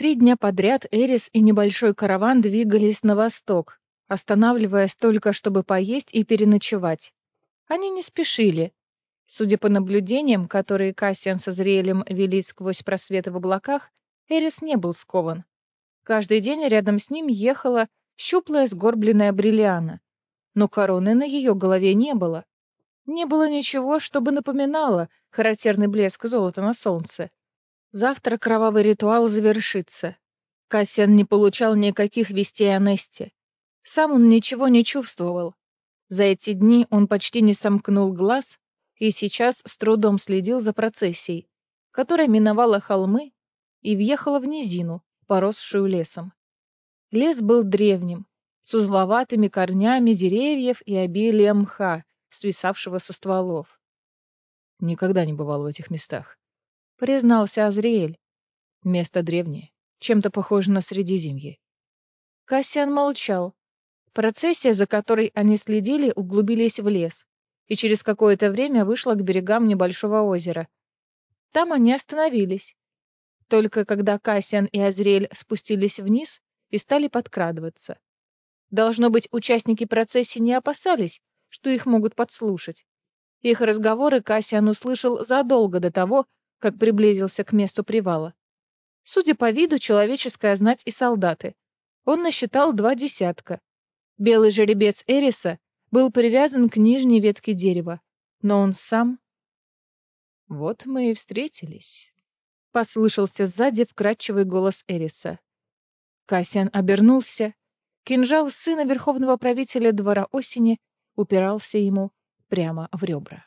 3 дня подряд Эрис и небольшой караван двигались на восток, останавливаясь только чтобы поесть и переночевать. Они не спешили. Судя по наблюдениям, которые Кассиан со Азриэлем вели сквозь просветы в облаках, Эрис не был скован. Каждый день рядом с ним ехала щуплая сгорбленная Бриллиана, но короны на ее голове не было. Не было ничего, чтобы напоминало характерный блеск золота на солнце. Завтра кровавый ритуал завершится. Кассиан не получал никаких вестей о Несте. Сам он ничего не чувствовал. За эти дни он почти не сомкнул глаз и сейчас с трудом следил за процессией, которая миновала холмы и въехала в низину, поросшую лесом. Лес был древним, с узловатыми корнями деревьев и обилием мха, свисавшего со стволов. Никогда не бывал в этих местах, Признался Азриэль. место древнее, чем-то похоже на Средиземье. Кассиан молчал. Процессия, за которой они следили, углубились в лес, и через какое-то время вышла к берегам небольшого озера. Там они остановились. Только когда Кассиан и Азриэль спустились вниз и стали подкрадываться. Должно быть, участники процессии не опасались, что их могут подслушать. Их разговоры Кассиан услышал задолго до того, как приблизился к месту привала. Судя по виду, человеческая знать и солдаты. Он насчитал 2 десятка. Белый жеребец Эриса был привязан к нижней ветке дерева, но он сам... Вот мы и встретились. Послышался сзади вкрадчивый голос Эриса. Кассиан обернулся. Кинжал сына верховного правителя двора осени упирался ему прямо в ребра.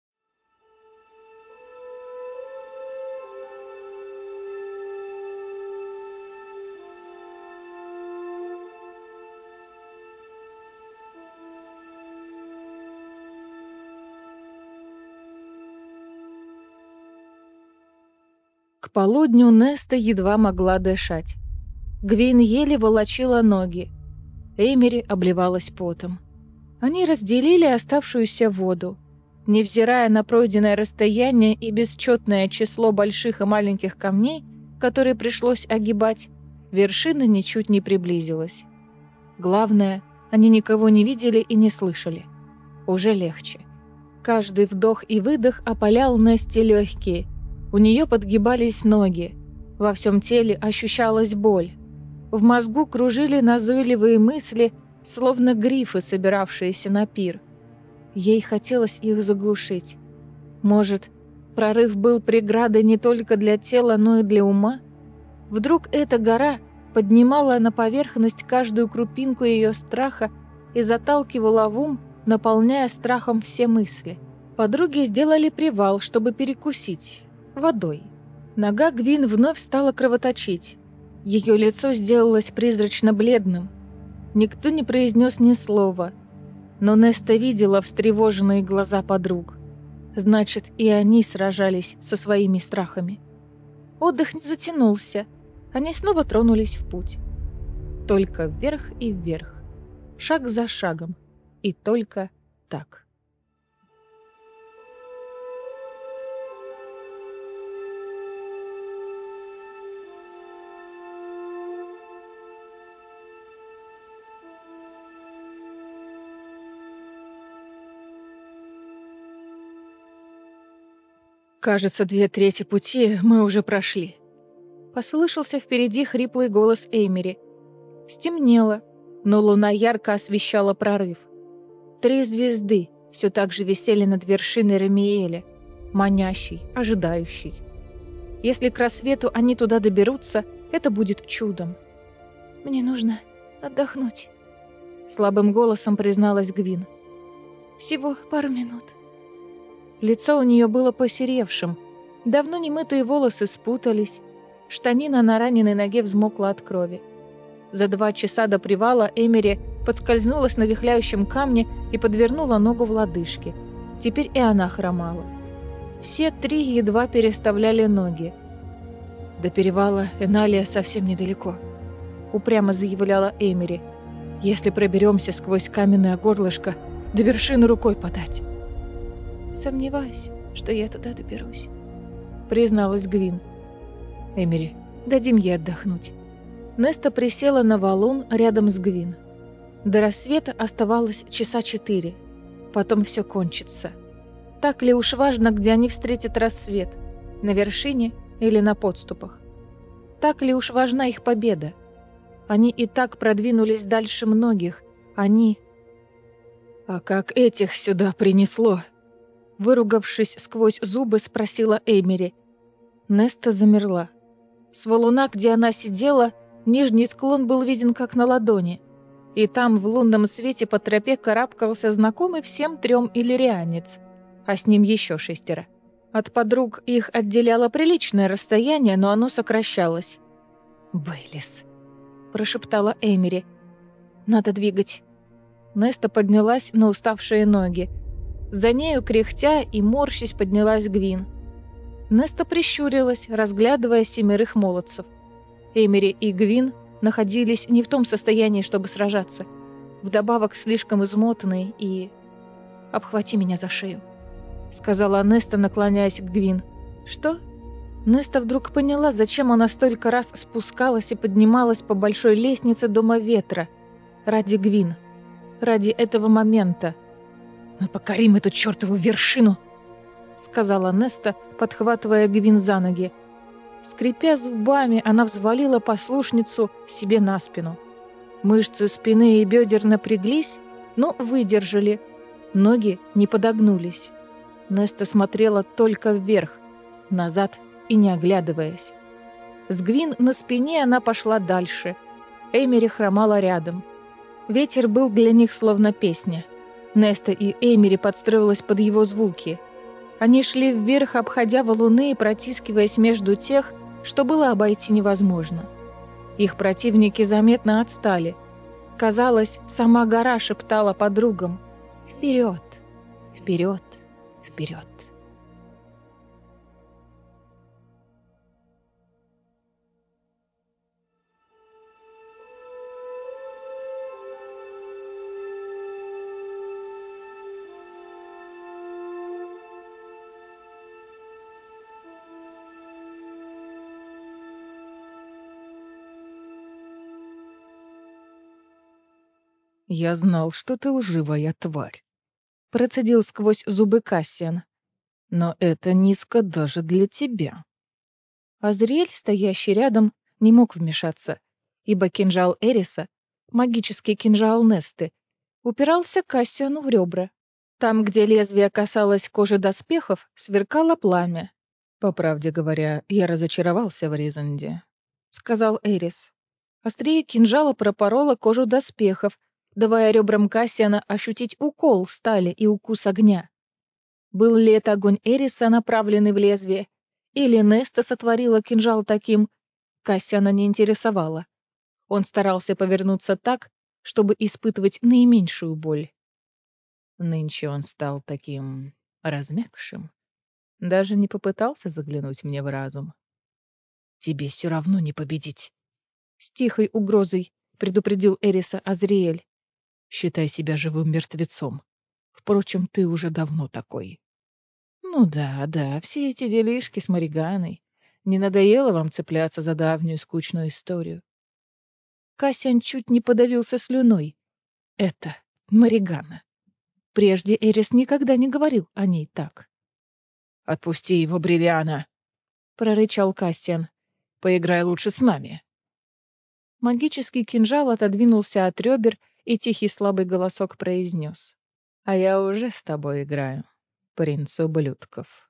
К полудню Неста едва могла дышать. Гвин еле волочила ноги. Эймери обливалась потом. Они разделили оставшуюся воду. Невзирая на пройденное расстояние и бесчетное число больших и маленьких камней, которые пришлось огибать, вершина ничуть не приблизилась. Главное, они никого не видели и не слышали. Уже легче. Каждый вдох и выдох опалял Несте легкие. У нее подгибались ноги. Во всем теле ощущалась боль. В мозгу кружили назойливые мысли, словно грифы, собиравшиеся на пир. Ей хотелось их заглушить. Может, прорыв был преградой не только для тела, но и для ума? Вдруг эта гора поднимала на поверхность каждую крупинку ее страха и заталкивала в ум, наполняя страхом все мысли. Подруги сделали привал, чтобы перекусить водой. Нога Гвин вновь стала кровоточить. Ее лицо сделалось призрачно-бледным. Никто не произнес ни слова, но Неста видела встревоженные глаза подруг. Значит, и они сражались со своими страхами. Отдых не затянулся. Они снова тронулись в путь. Только вверх и вверх, шаг за шагом, и только так. «Кажется, 2/3 пути мы уже прошли», — послышался впереди хриплый голос Эймери. Стемнело, но луна ярко освещала прорыв. 3 звезды все так же висели над вершиной Рамиэля, манящей, ожидающей. Если к рассвету они туда доберутся, это будет чудом. «Мне нужно отдохнуть», — слабым голосом призналась Гвин. «Всего пару минут». Лицо у нее было посеревшим, давно немытые волосы спутались, штанина на раненой ноге взмокла от крови. За 2 часа до привала Эмери подскользнулась на вихляющем камне и подвернула ногу в лодыжке. Теперь и она хромала. Все 3 едва переставляли ноги. «До перевала Эналия совсем недалеко», — упрямо заявляла Эмери. «Если проберемся сквозь каменное горлышко, до вершины рукой подать». «Сомневаюсь, что я туда доберусь», — призналась Гвин. Эмери, Дадим ей отдохнуть». Неста присела на валун рядом с Гвин. До рассвета оставалось часа 4. Потом все кончится. Так ли уж важно, где они встретят рассвет? На вершине или на подступах? Так ли уж важна их победа? Они и так продвинулись дальше многих. Они... «А как этих сюда принесло?» Выругавшись сквозь зубы, спросила Эмери. Неста замерла. С валуна, где она сидела, нижний склон был виден как на ладони. И там в лунном свете по тропе карабкался знакомый всем 3 иллирианец, а с ним еще 6. От подруг их отделяло приличное расстояние, но оно сокращалось. «Бейлис», — прошептала Эмери. «Надо двигать». Неста поднялась на уставшие ноги. За нею, кряхтя и морщись, поднялась Гвин. Неста прищурилась, разглядывая 7 молодцев. Эмери и Гвин находились не в том состоянии, чтобы сражаться. Вдобавок слишком измотанные и... «Обхвати меня за шею», — сказала Неста, наклоняясь к Гвин. «Что?» Неста вдруг поняла, зачем она столько раз спускалась и поднималась по большой лестнице Дома Ветра. Ради Гвин. Ради этого момента. «Мы покорим эту чертову вершину», — сказала Неста, подхватывая Гвин за ноги. Скрипя зубами, она взвалила послушницу себе на спину. Мышцы спины и бедер напряглись, но выдержали. Ноги не подогнулись. Неста смотрела только вверх, назад и не оглядываясь. С Гвин на спине она пошла дальше. Эмери хромала рядом. Ветер был для них словно песня. Неста и Эмери подстроилась под его звуки. Они шли вверх, обходя валуны и протискиваясь между тех, что было обойти невозможно. Их противники заметно отстали. Казалось, сама гора шептала подругам: «Вперед! Вперед! Вперед!» «Я знал, что ты лживая тварь», — процедил сквозь зубы Кассиан. «Но это низко даже для тебя». Азриэль, стоящий рядом, не мог вмешаться, ибо кинжал Эриса, магический кинжал Несты, упирался Кассиану в ребра. Там, где лезвие касалось кожи доспехов, сверкало пламя. «По правде говоря, я разочаровался в Ризанде», — сказал Эрис. Острие кинжала пропороло кожу доспехов, давая ребрам Кассиана ощутить укол стали и укус огня. Был ли это огонь Эриса, направленный в лезвие, или Неста сотворила кинжал таким, Кассиана не интересовало. Он старался повернуться так, чтобы испытывать наименьшую боль. Нынче он стал таким размягшим. Даже не попытался заглянуть мне в разум. «Тебе все равно не победить», — с тихой угрозой предупредил Эриса Азриэль. «Считай себя живым мертвецом. Впрочем, ты уже давно такой». «Ну да, да, все эти делишки с Мариганой. Не надоело вам цепляться за давнюю скучную историю?» Кассиан чуть не подавился слюной. «Это Маригана». Прежде Эрис никогда не говорил о ней так. «Отпусти его, Бриллиана!» — прорычал Кассиан. «Поиграй лучше с нами». Магический кинжал отодвинулся от ребер, и тихий слабый голосок произнес: «А я уже с тобой играю, принц ублюдков».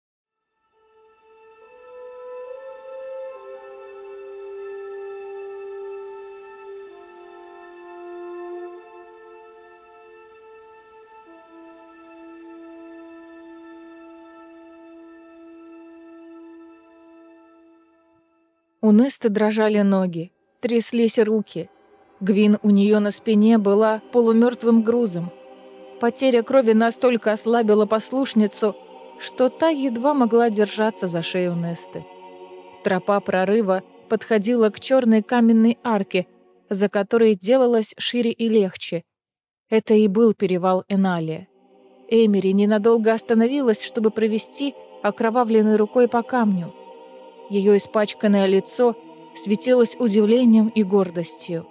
У Несты дрожали ноги, тряслись руки. Гвин у нее на спине была полумертвым грузом. Потеря крови настолько ослабила послушницу, что та едва могла держаться за шею Несты. Тропа прорыва подходила к черной каменной арке, за которой делалось шире и легче. Это и был перевал Эналия. Эмери ненадолго остановилась, чтобы провести окровавленной рукой по камню. Ее испачканное лицо светилось удивлением и гордостью.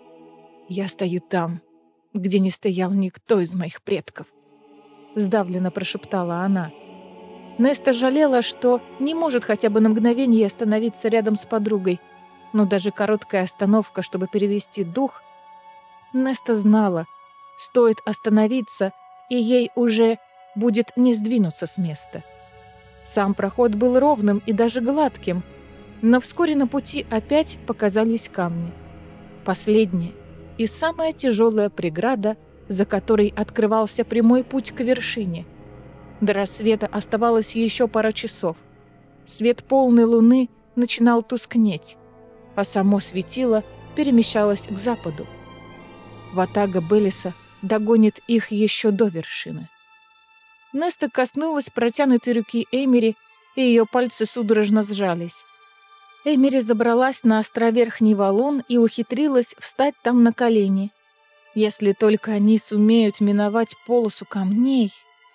«Я стою там, где не стоял никто из моих предков», — сдавленно прошептала она. Неста жалела, что не может хотя бы на мгновение остановиться рядом с подругой, но даже короткая остановка, чтобы перевести дух. Неста знала, стоит остановиться, и ей уже будет не сдвинуться с места. Сам проход был ровным и даже гладким, но вскоре на пути опять показались камни. Последняя и самая тяжелая преграда, за которой открывался прямой путь к вершине. До рассвета оставалось еще пара часов. Свет полной луны начинал тускнеть, а само светило перемещалось к западу. Ватага Белиса догонит их еще до вершины. Неста коснулась протянутой руки Эмери, и ее пальцы судорожно сжались. Эмери забралась на островерхний валун и ухитрилась встать там на колени. Если только они сумеют миновать полосу камней...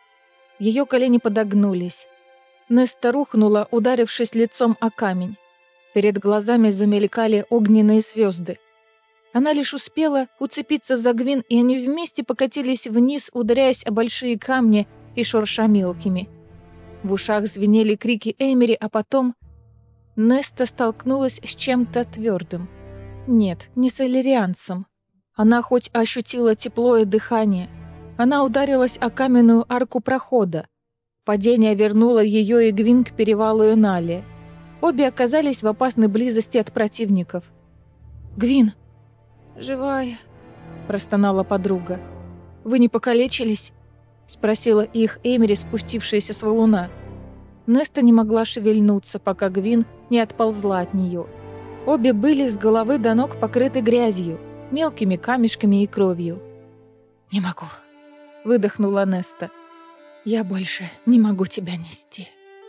Ее колени подогнулись. Неста рухнула, ударившись лицом о камень. Перед глазами замелькали огненные звезды. Она лишь успела уцепиться за Гвин, и они вместе покатились вниз, ударяясь о большие камни и шурша мелкими. В ушах звенели крики Эмери, а потом Неста столкнулась с чем-то твердым. Нет, не с иллирианцем. Она хоть ощутила тепло и дыхание. Она ударилась о каменную арку прохода. Падение вернуло ее и Гвин к перевалу Энали. Обе оказались в опасной близости от противников. «Гвин!» «Живая», — простонала подруга. «Вы не покалечились?» — спросила их Эмери, спустившаяся с валуна. Неста не могла шевельнуться, пока Гвин не отползла от нее. Обе были с головы до ног покрыты грязью, мелкими камешками и кровью. «Не могу», — выдохнула Неста. «Я больше не могу тебя нести».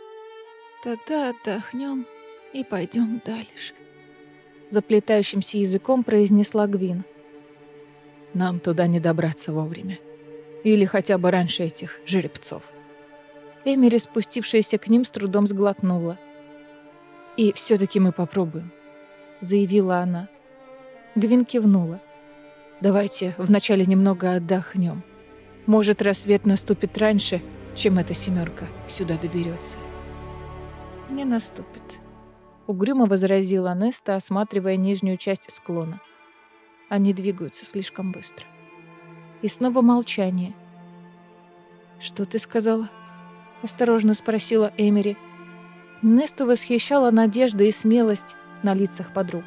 «Тогда отдохнем и пойдем дальше», — заплетающимся языком произнесла Гвин. «Нам туда не добраться вовремя. Или хотя бы раньше этих жеребцов». Эмери, спустившаяся к ним, с трудом сглотнула. «И все-таки мы попробуем», — заявила она. Гвин кивнула. «Давайте вначале немного отдохнем. Может, рассвет наступит раньше, чем эта семерка сюда доберется». «Не наступит», — угрюмо возразила Неста, осматривая нижнюю часть склона. «Они двигаются слишком быстро». И снова молчание. «Что ты сказала?» — осторожно спросила Эмери. Несту восхищала надежда и смелость на лицах подруг.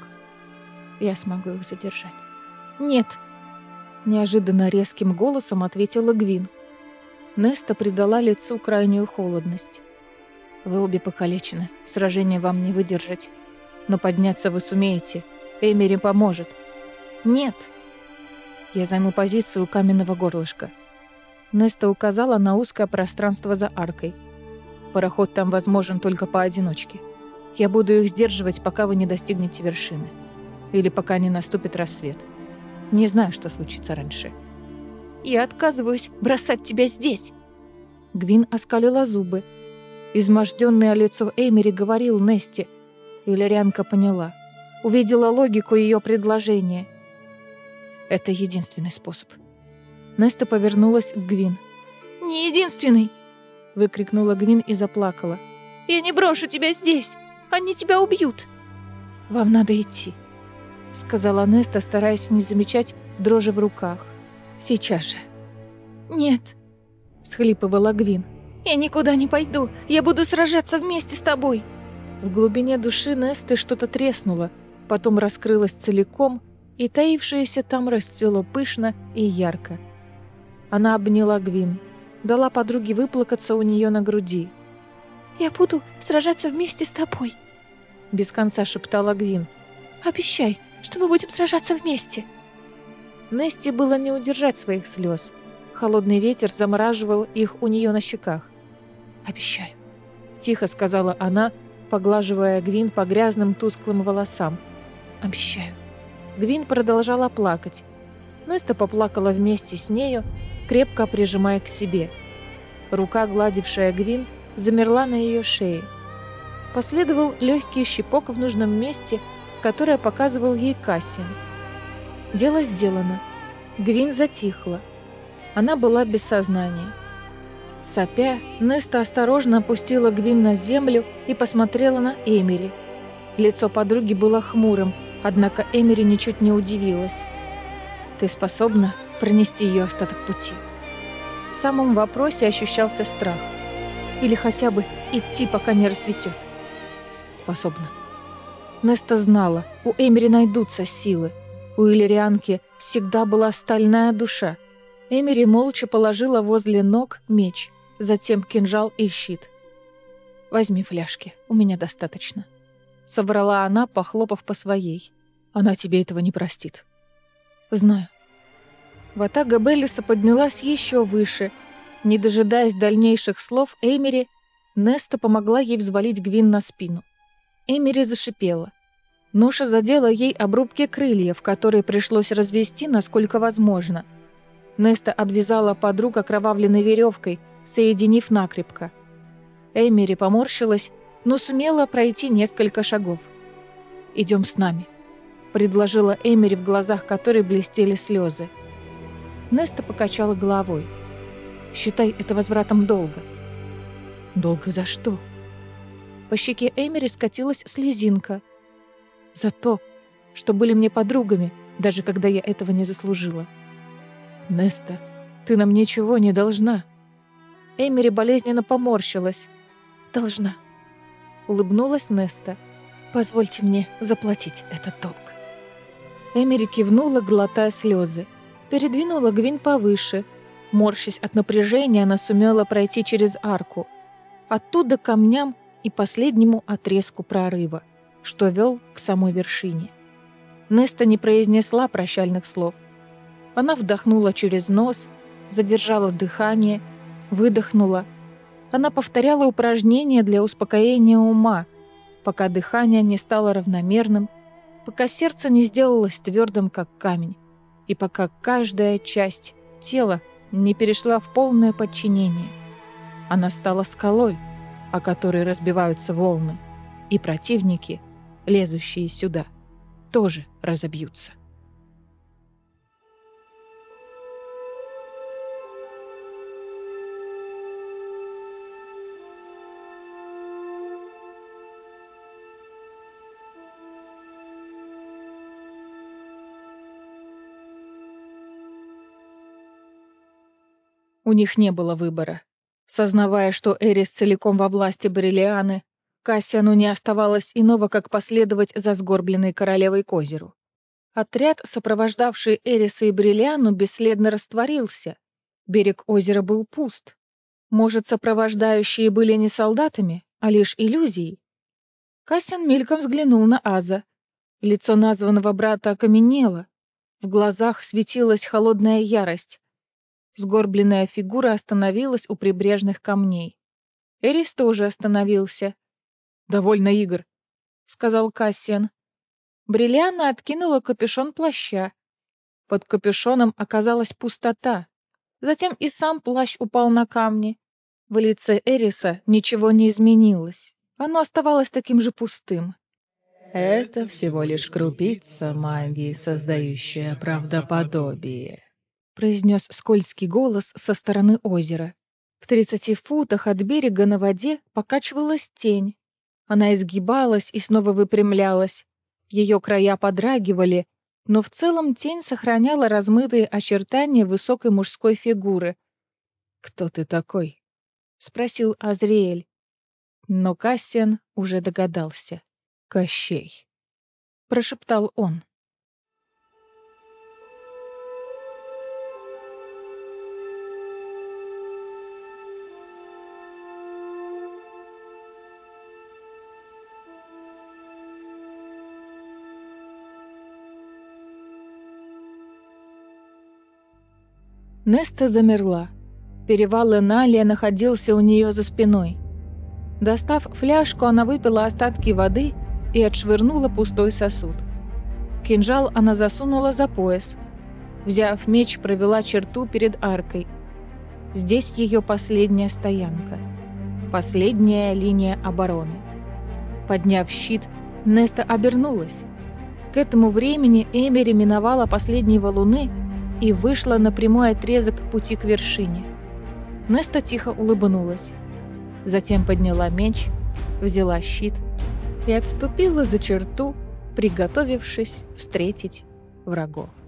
«Я смогу их задержать». «Нет», — неожиданно резким голосом ответила Гвин. Неста придала лицу крайнюю холодность. «Вы обе покалечены, сражение вам не выдержать. Но подняться вы сумеете, Эмери поможет». «Нет». «Я займу позицию у каменного горлышка». Неста указала на узкое пространство за аркой. «Пароход там возможен только поодиночке. Я буду их сдерживать, пока вы не достигнете вершины. Или пока не наступит рассвет. Не знаю, что случится раньше». «Я отказываюсь бросать тебя здесь!» Гвин оскалила зубы. Изможденное лицо Эмери говорил Несте. Иллирианка поняла. Увидела логику ее предложения. «Это единственный способ». Неста повернулась к Гвин. «Не единственный!» — выкрикнула Гвин и заплакала. «Я не брошу тебя здесь! Они тебя убьют!» «Вам надо идти», — сказала Неста, стараясь не замечать дрожи в руках. «Сейчас же». «Нет», — всхлипывала Гвин. «Я никуда не пойду! Я буду сражаться вместе с тобой!» В глубине души Несты что-то треснуло, потом раскрылось целиком, и таившееся там расцвело пышно и ярко. Она обняла Гвин, дала подруге выплакаться у нее на груди. «Я буду сражаться вместе с тобой», — без конца шептала Гвин. «Обещай, что мы будем сражаться вместе». Несте было не удержать своих слез. Холодный ветер замораживал их у нее на щеках. «Обещаю», — тихо сказала она, поглаживая Гвин по грязным тусклым волосам. «Обещаю». Гвин продолжала плакать. Неста поплакала вместе с нею, крепко прижимая к себе. Рука, гладившая Гвин, замерла на ее шее. Последовал легкий щипок в нужном месте, которое показывал ей Кассиан. Дело сделано. Гвин затихла. Она была без сознания. Сопя, Неста осторожно опустила Гвин на землю и посмотрела на Эмери. Лицо подруги было хмурым, однако Эмери ничуть не удивилась. «Ты способна пронести ее остаток пути?» В самом вопросе ощущался страх. Или хотя бы идти, пока не рассветет. «Способна». Неста знала, у Эмери найдутся силы. У иллирианки всегда была стальная душа. Эмери молча положила возле ног меч, затем кинжал и щит. «Возьми фляжки, у меня достаточно», — соврала она, похлопав по своей. «Она тебе этого не простит». «Знаю». Ватага Беллиса поднялась еще выше. Не дожидаясь дальнейших слов Эмери, Неста помогла ей взвалить Гвин на спину. Эмери зашипела. Ноша задела ей обрубки крыльев, которые пришлось развести, насколько возможно. Неста обвязала подруг окровавленной веревкой, соединив накрепко. Эмери поморщилась, но сумела пройти несколько шагов. «Идем с нами», — предложила Эмери, в глазах которой блестели слезы. Неста покачала головой. «Считай это возвратом долга». «Долга за что?» По щеке Эмери скатилась слезинка. «За то, что были мне подругами, даже когда я этого не заслужила». «Неста, ты нам ничего не должна». Эмери болезненно поморщилась. «Должна», — улыбнулась Неста. «Позвольте мне заплатить этот долг». Эмери кивнула, глотая слезы. Передвинула Гвин повыше. Морщась от напряжения, она сумела пройти через арку. Оттуда к камням и последнему отрезку прорыва, что вел к самой вершине. Неста не произнесла прощальных слов. Она вдохнула через нос, задержала дыхание, выдохнула. Она повторяла упражнения для успокоения ума, пока дыхание не стало равномерным, пока сердце не сделалось твердым, как камень, и пока каждая часть тела не перешла в полное подчинение. Она стала скалой, о которой разбиваются волны, и противники, лезущие сюда, тоже разобьются. У них не было выбора. Сознавая, что Эрис целиком во власти Бриллианы, Кассиану не оставалось иного, как последовать за сгорбленной королевой к озеру. Отряд, сопровождавший Эриса и Бриллиану, бесследно растворился. Берег озера был пуст. Может, сопровождающие были не солдатами, а лишь иллюзией? Кассиан мельком взглянул на Аза. Лицо названного брата окаменело. В глазах светилась холодная ярость. Сгорбленная фигура остановилась у прибрежных камней. Эрис тоже остановился. «Довольно игр», — сказал Кассиан. Бриллиана откинула капюшон плаща. Под капюшоном оказалась пустота. Затем и сам плащ упал на камни. В лице Эриса ничего не изменилось. Оно оставалось таким же пустым. Это всего лишь крупица магии, создающая правдоподобие, произнес скользкий голос со стороны озера. В 30 футах от берега на воде покачивалась тень. Она изгибалась и снова выпрямлялась. Ее края подрагивали, но в целом тень сохраняла размытые очертания высокой мужской фигуры. «Кто ты такой?» — спросил Азриэль. Но Кассиан уже догадался. «Кощей», — прошептал он. Неста замерла. Перевал Эналия находился у нее за спиной. Достав фляжку, она выпила остатки воды и отшвырнула пустой сосуд. Кинжал она засунула за пояс. Взяв меч, провела черту перед аркой. Здесь ее последняя стоянка. Последняя линия обороны. Подняв щит, Неста обернулась. К этому времени Эмери миновала последние валуны и вышла на прямой отрезок пути к вершине. Неста тихо улыбнулась. Затем подняла меч, взяла щит и отступила за черту, приготовившись встретить врагов.